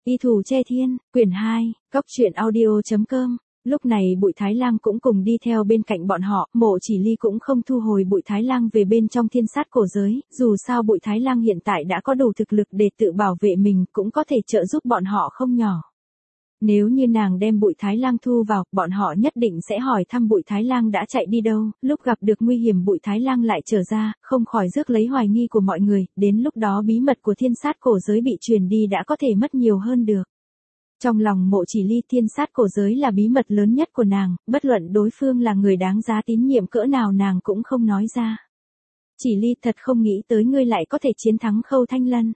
Y Thủ Che Thiên, quyển 2, Cốc truyện audio.com. Lúc này Bụi Thái Lang cũng cùng đi theo bên cạnh bọn họ, Mộ Chỉ Ly cũng không thu hồi Bụi Thái Lang về bên trong thiên sát cổ giới, dù sao Bụi Thái Lang hiện tại đã có đủ thực lực để tự bảo vệ mình, cũng có thể trợ giúp bọn họ không nhỏ. Nếu như nàng đem Bụi Thái Lang thu vào, bọn họ nhất định sẽ hỏi thăm Bụi Thái Lang đã chạy đi đâu, lúc gặp được nguy hiểm Bụi Thái Lang lại trở ra, không khỏi rước lấy hoài nghi của mọi người, đến lúc đó bí mật của thiên sát cổ giới bị truyền đi đã có thể mất nhiều hơn được. Trong lòng Mộ Chỉ Ly, thiên sát cổ giới là bí mật lớn nhất của nàng, bất luận đối phương là người đáng giá tín nhiệm cỡ nào nàng cũng không nói ra. Chỉ Ly, thật không nghĩ tới ngươi lại có thể chiến thắng Khâu Thanh Lân.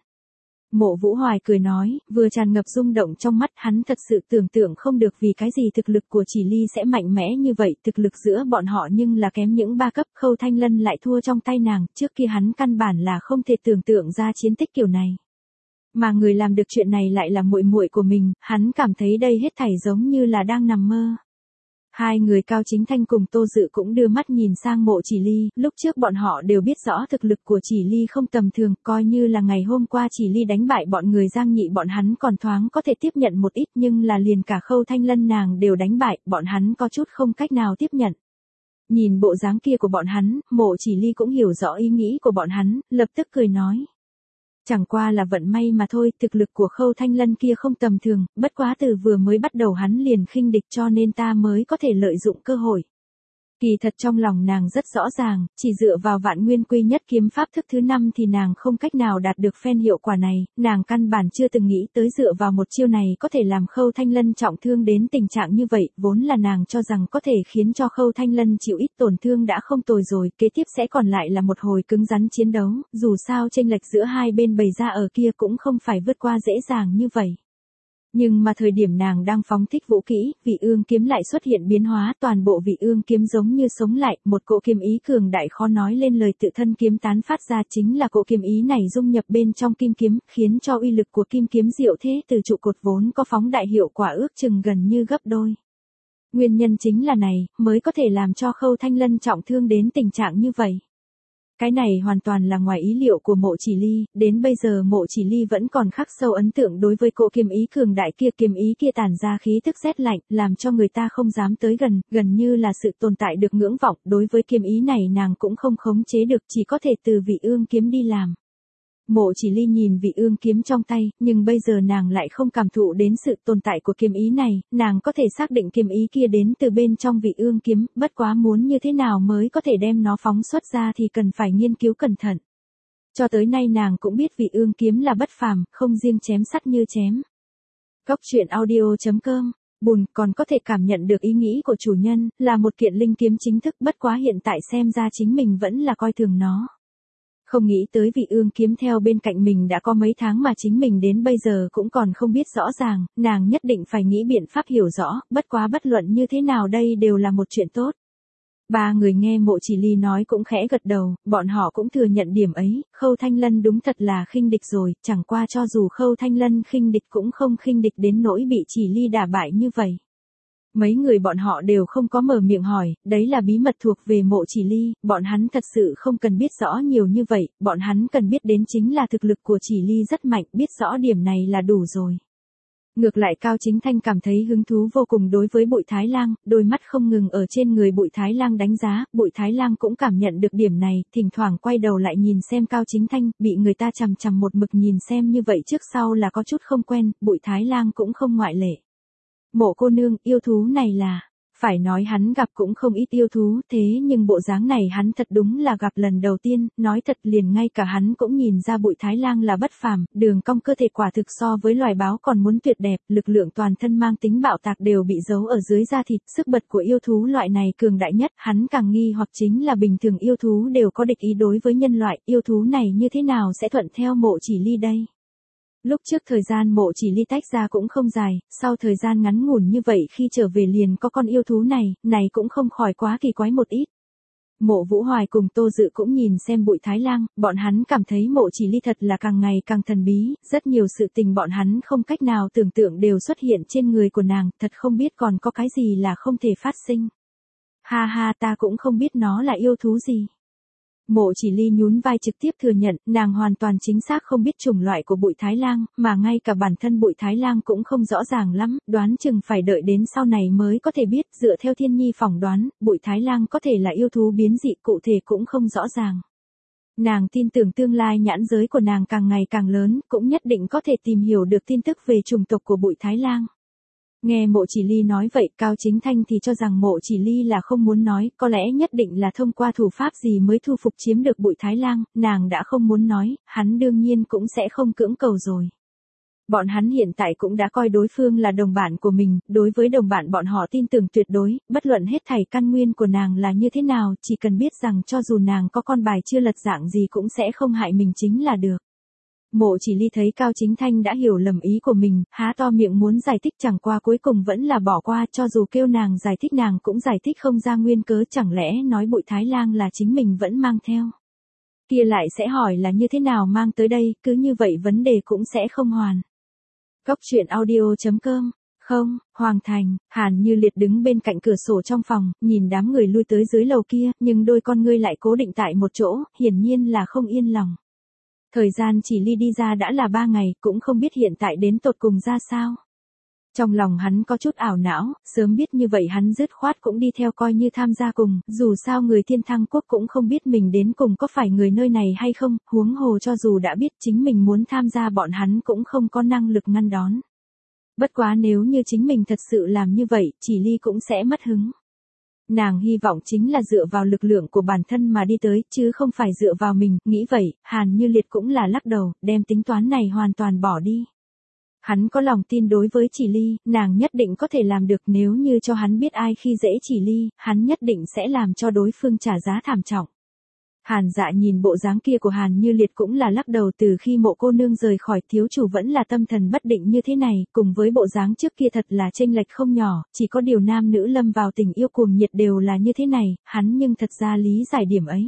Mộ Vũ Hoài cười nói, vừa tràn ngập rung động trong mắt, hắn thật sự tưởng tượng không được vì cái gì thực lực của Chỉ Ly sẽ mạnh mẽ như vậy, thực lực giữa bọn họ nhưng là kém những 3 cấp, Khâu Thanh Lân lại thua trong tay nàng, trước kia hắn căn bản là không thể tưởng tượng ra chiến tích kiểu này. Mà người làm được chuyện này lại là muội muội của mình, hắn cảm thấy đây hết thảy giống như là đang nằm mơ. Hai người Cao Chính Thanh cùng Tô Dự cũng đưa mắt nhìn sang Mộ Chỉ Ly, lúc trước bọn họ đều biết rõ thực lực của Chỉ Ly không tầm thường, coi như là ngày hôm qua Chỉ Ly đánh bại bọn người Giang Nhị bọn hắn còn thoáng có thể tiếp nhận một ít, nhưng là liền cả Khâu Thanh Lân nàng đều đánh bại, bọn hắn có chút không cách nào tiếp nhận. Nhìn bộ dáng kia của bọn hắn, Mộ Chỉ Ly cũng hiểu rõ ý nghĩ của bọn hắn, lập tức cười nói. Chẳng qua là vận may mà thôi, thực lực của Khâu Thanh Lân kia không tầm thường, bất quá từ vừa mới bắt đầu hắn liền khinh địch cho nên ta mới có thể lợi dụng cơ hội. Kỳ thật trong lòng nàng rất rõ ràng, chỉ dựa vào Vạn Nguyên Quy Nhất kiếm pháp thức thứ 5 thì nàng không cách nào đạt được phen hiệu quả này, nàng căn bản chưa từng nghĩ tới dựa vào một chiêu này có thể làm Khâu Thanh Lân trọng thương đến tình trạng như vậy, vốn là nàng cho rằng có thể khiến cho Khâu Thanh Lân chịu ít tổn thương đã không tồi rồi, kế tiếp sẽ còn lại là một hồi cứng rắn chiến đấu, dù sao chênh lệch giữa hai bên bày ra ở kia cũng không phải vượt qua dễ dàng như vậy. Nhưng mà thời điểm nàng đang phóng thích vũ kỹ, Vị Ương kiếm lại xuất hiện biến hóa, toàn bộ Vị Ương kiếm giống như sống lại, một cỗ kiếm ý cường đại khó nói lên lời tự thân kiếm tán phát ra, chính là cỗ kiếm ý này dung nhập bên trong kim kiếm, khiến cho uy lực của kim kiếm diệu thế từ trụ cột vốn có phóng đại hiệu quả ước chừng gần như gấp đôi. Nguyên nhân chính là này, mới có thể làm cho Khâu Thanh Lân trọng thương đến tình trạng như vậy. Cái này hoàn toàn là ngoài ý liệu của Mộ Chỉ Ly, đến bây giờ Mộ Chỉ Ly vẫn còn khắc sâu ấn tượng đối với cỗ kiếm ý cường đại kia, kiếm ý kia tản ra khí tức rét lạnh, làm cho người ta không dám tới gần, gần như là sự tồn tại được ngưỡng vọng, đối với kiếm ý này nàng cũng không khống chế được, chỉ có thể từ Vị Ương kiếm đi làm. Mộ Chỉ Ly nhìn Vị Ương kiếm trong tay, nhưng bây giờ nàng lại không cảm thụ đến sự tồn tại của kiếm ý này, nàng có thể xác định kiếm ý kia đến từ bên trong Vị Ương kiếm, bất quá muốn như thế nào mới có thể đem nó phóng xuất ra thì cần phải nghiên cứu cẩn thận. Cho tới nay nàng cũng biết Vị Ương kiếm là bất phàm, không riêng chém sắt như chém. Cốc truyện audio.com. Bùn còn có thể cảm nhận được ý nghĩ của chủ nhân, là một kiện linh kiếm chính thức, bất quá hiện tại xem ra chính mình vẫn là coi thường nó. Không nghĩ tới Vị Ương kiếm theo bên cạnh mình đã có mấy tháng mà chính mình đến bây giờ cũng còn không biết rõ ràng, nàng nhất định phải nghĩ biện pháp hiểu rõ, bất quá bất luận như thế nào đây đều là một chuyện tốt. Ba người nghe Mộ Chỉ Ly nói cũng khẽ gật đầu, bọn họ cũng thừa nhận điểm ấy, Khâu Thanh Lân đúng thật là khinh địch rồi, chẳng qua cho dù Khâu Thanh Lân khinh địch cũng không khinh địch đến nỗi bị Chỉ Ly đả bại như vậy. Mấy người bọn họ đều không có mở miệng hỏi, đấy là bí mật thuộc về Mộ Chỉ Ly, bọn hắn thật sự không cần biết rõ nhiều như vậy, bọn hắn cần biết đến chính là thực lực của Chỉ Ly rất mạnh, biết rõ điểm này là đủ rồi. Ngược lại Cao Chính Thanh cảm thấy hứng thú vô cùng đối với Bụi Thái Lang, đôi mắt không ngừng ở trên người Bụi Thái Lang đánh giá, Bụi Thái Lang cũng cảm nhận được điểm này, thỉnh thoảng quay đầu lại nhìn xem Cao Chính Thanh, bị người ta chằm chằm một mực nhìn xem như vậy trước sau là có chút không quen, Bụi Thái Lang cũng không ngoại lệ. Mộ cô nương, yêu thú này là, phải nói hắn gặp cũng không ít yêu thú, thế nhưng bộ dáng này hắn thật đúng là gặp lần đầu tiên, nói thật liền ngay cả hắn cũng nhìn ra Bụi Thái Lang là bất phàm, đường cong cơ thể quả thực so với loài báo còn muốn tuyệt đẹp, lực lượng toàn thân mang tính bạo tạc đều bị giấu ở dưới da thịt, sức bật của yêu thú loại này cường đại nhất, hắn càng nghi hoặc chính là bình thường yêu thú đều có địch ý đối với nhân loại, yêu thú này như thế nào sẽ thuận theo Mộ Chỉ Ly đây? Lúc trước thời gian Mộ Chỉ Ly tách ra cũng không dài, sau thời gian ngắn ngủn như vậy khi trở về liền có con yêu thú này cũng không khỏi quá kỳ quái một ít. Mộ Vũ Hoài cùng Tô Dự cũng nhìn xem Bụi Thái Lang, bọn hắn cảm thấy Mộ Chỉ Ly thật là càng ngày càng thần bí, rất nhiều sự tình bọn hắn không cách nào tưởng tượng đều xuất hiện trên người của nàng, thật không biết còn có cái gì là không thể phát sinh. Ha ha, ta cũng không biết nó là yêu thú gì. Mộ Chỉ Ly nhún vai trực tiếp thừa nhận, nàng hoàn toàn chính xác không biết chủng loại của Bụi Thái Lang, mà ngay cả bản thân Bụi Thái Lang cũng không rõ ràng lắm, đoán chừng phải đợi đến sau này mới có thể biết, dựa theo Thiên Nhi phỏng đoán, Bụi Thái Lang có thể là yêu thú biến dị, cụ thể cũng không rõ ràng. Nàng tin tưởng tương lai nhãn giới của nàng càng ngày càng lớn, cũng nhất định có thể tìm hiểu được tin tức về chủng tộc của Bụi Thái Lang. Nghe Mộ Chỉ Ly nói vậy, Cao Chính Thanh thì cho rằng Mộ Chỉ Ly là không muốn nói, có lẽ nhất định là thông qua thủ pháp gì mới thu phục chiếm được Bụi Thái Lang, nàng đã không muốn nói, hắn đương nhiên cũng sẽ không cưỡng cầu rồi. Bọn hắn hiện tại cũng đã coi đối phương là đồng bạn của mình, đối với đồng bạn bọn họ tin tưởng tuyệt đối, bất luận hết thảy căn nguyên của nàng là như thế nào, chỉ cần biết rằng cho dù nàng có con bài chưa lật dạng gì cũng sẽ không hại mình chính là được. Mộ Chỉ Ly thấy Cao Chính Thanh đã hiểu lầm ý của mình, há to miệng muốn giải thích chẳng qua cuối cùng vẫn là bỏ qua, cho dù kêu nàng giải thích nàng cũng giải thích không ra nguyên cớ, chẳng lẽ nói Bụi Thái Lang là chính mình vẫn mang theo. Kia lại sẽ hỏi là như thế nào mang tới đây, cứ như vậy vấn đề cũng sẽ không hoàn. Góc truyện audio.com. Không, Hoàng Thành, Hàn Như Liệt đứng bên cạnh cửa sổ trong phòng, nhìn đám người lui tới dưới lầu kia, nhưng đôi con ngươi lại cố định tại một chỗ, hiển nhiên là không yên lòng. Thời gian Chỉ Ly đi ra đã là 3 ngày, cũng không biết hiện tại đến tột cùng ra sao. Trong lòng hắn có chút ảo não, sớm biết như vậy hắn dứt khoát cũng đi theo coi như tham gia cùng, dù sao người Thiên Thăng Quốc cũng không biết mình đến cùng có phải người nơi này hay không, huống hồ cho dù đã biết chính mình muốn tham gia bọn hắn cũng không có năng lực ngăn đón. Bất quá nếu như chính mình thật sự làm như vậy, Chỉ Ly cũng sẽ mất hứng. Nàng hy vọng chính là dựa vào lực lượng của bản thân mà đi tới, chứ không phải dựa vào mình, nghĩ vậy, Hàn Như Liệt cũng là lắc đầu, đem tính toán này hoàn toàn bỏ đi. Hắn có lòng tin đối với Chỉ Ly, nàng nhất định có thể làm được, nếu như cho hắn biết ai khi dễ Chỉ Ly, hắn nhất định sẽ làm cho đối phương trả giá thảm trọng. Hàn Dạ nhìn bộ dáng kia của Hàn Như Liệt cũng là lắc đầu, từ khi Mộ cô nương rời khỏi thiếu chủ vẫn là tâm thần bất định như thế này, cùng với bộ dáng trước kia thật là chênh lệch không nhỏ, chỉ có điều nam nữ lâm vào tình yêu cuồng nhiệt đều là như thế này, hắn nhưng thật ra lý giải điểm ấy.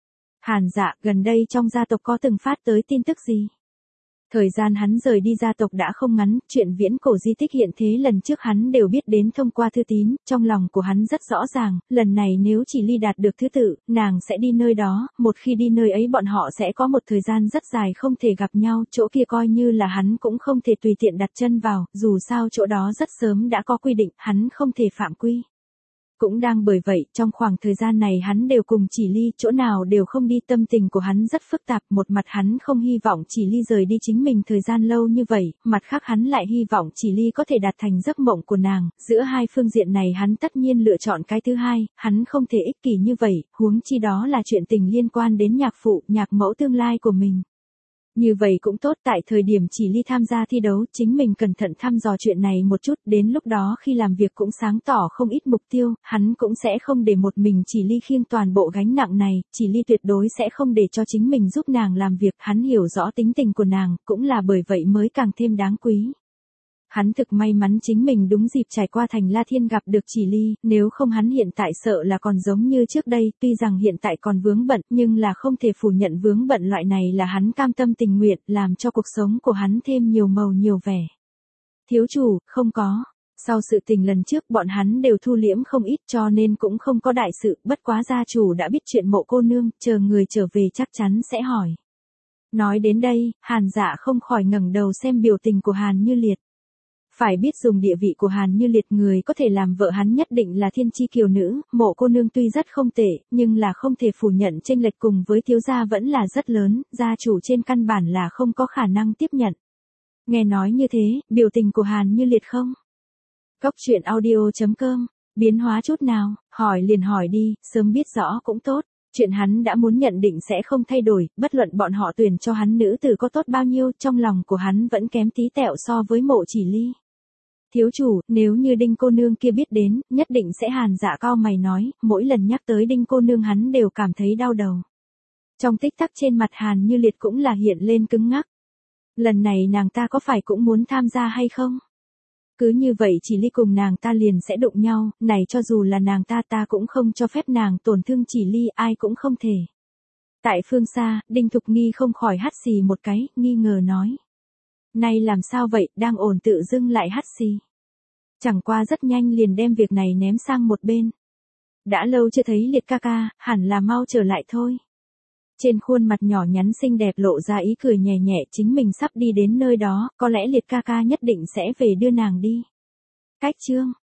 Hàn Dạ, gần đây trong gia tộc có từng phát tới tin tức gì? Thời gian hắn rời đi gia tộc đã không ngắn, chuyện viễn cổ di tích hiện thế lần trước hắn đều biết đến thông qua thư tín, trong lòng của hắn rất rõ ràng, lần này nếu Chỉ Ly đạt được thứ tự, nàng sẽ đi nơi đó, một khi đi nơi ấy bọn họ sẽ có một thời gian rất dài không thể gặp nhau, chỗ kia coi như là hắn cũng không thể tùy tiện đặt chân vào, dù sao chỗ đó rất sớm đã có quy định, hắn không thể phạm quy. Cũng đang bởi vậy, trong khoảng thời gian này hắn đều cùng Chỉ Ly, chỗ nào đều không đi, tâm tình của hắn rất phức tạp, một mặt hắn không hy vọng Chỉ Ly rời đi chính mình thời gian lâu như vậy, mặt khác hắn lại hy vọng Chỉ Ly có thể đạt thành giấc mộng của nàng, giữa hai phương diện này hắn tất nhiên lựa chọn cái thứ hai, hắn không thể ích kỷ như vậy, huống chi đó là chuyện tình liên quan đến nhạc phụ, nhạc mẫu tương lai của mình. Như vậy cũng tốt, tại thời điểm Chỉ Ly tham gia thi đấu, chính mình cẩn thận thăm dò chuyện này một chút, đến lúc đó khi làm việc cũng sáng tỏ không ít mục tiêu, hắn cũng sẽ không để một mình Chỉ Ly khiêng toàn bộ gánh nặng này, Chỉ Ly tuyệt đối sẽ không để cho chính mình giúp nàng làm việc, hắn hiểu rõ tính tình của nàng, cũng là bởi vậy mới càng thêm đáng quý. Hắn thực may mắn chính mình đúng dịp trải qua Thành La Thiên gặp được Chỉ Ly, nếu không hắn hiện tại sợ là còn giống như trước đây, tuy rằng hiện tại còn vướng bận, nhưng là không thể phủ nhận vướng bận loại này là hắn cam tâm tình nguyện, làm cho cuộc sống của hắn thêm nhiều màu nhiều vẻ. Thiếu chủ, không có. Sau sự tình lần trước bọn hắn đều thu liễm không ít cho nên cũng không có đại sự, bất quá gia chủ đã biết chuyện Mộ cô nương, chờ người trở về chắc chắn sẽ hỏi. Nói đến đây, Hàn Dạ không khỏi ngẩng đầu xem biểu tình của Hàn Như Liệt. Phải biết dùng địa vị của Hàn Như Liệt, người có thể làm vợ hắn nhất định là thiên chi kiều nữ, Mộ cô nương tuy rất không tệ, nhưng là không thể phủ nhận chênh lệch cùng với thiếu gia vẫn là rất lớn, gia chủ trên căn bản là không có khả năng tiếp nhận. Nghe nói như thế, biểu tình của Hàn Như Liệt không? Góc truyện audio.com, biến hóa chút nào, hỏi liền hỏi đi, sớm biết rõ cũng tốt. Chuyện hắn đã muốn nhận định sẽ không thay đổi, bất luận bọn họ tuyển cho hắn nữ tử có tốt bao nhiêu, trong lòng của hắn vẫn kém tí tẹo so với Mộ Chỉ Ly. Thiếu chủ, nếu như Đinh cô nương kia biết đến, nhất định sẽ Hàn Dạ cau mày nói, mỗi lần nhắc tới Đinh cô nương hắn đều cảm thấy đau đầu. Trong tích tắc trên mặt Hàn Như Liệt cũng là hiện lên cứng ngắc. Lần này nàng ta có phải cũng muốn tham gia hay không? Cứ như vậy Chỉ Ly cùng nàng ta liền sẽ đụng nhau, này cho dù là nàng ta cũng không cho phép nàng tổn thương Chỉ Ly, ai cũng không thể. Tại phương xa, Đinh Thục Nghi không khỏi hắt xì một cái, nghi ngờ nói. Này làm sao vậy, đang ổn tự dưng lại hắt xì. Chẳng qua rất nhanh liền đem việc này ném sang một bên. Đã lâu chưa thấy Liệt ca ca, hẳn là mau trở lại thôi. Trên khuôn mặt nhỏ nhắn xinh đẹp lộ ra ý cười nhẹ nhẹ, chính mình sắp đi đến nơi đó, có lẽ Liệt ca ca nhất định sẽ về đưa nàng đi. Cách chương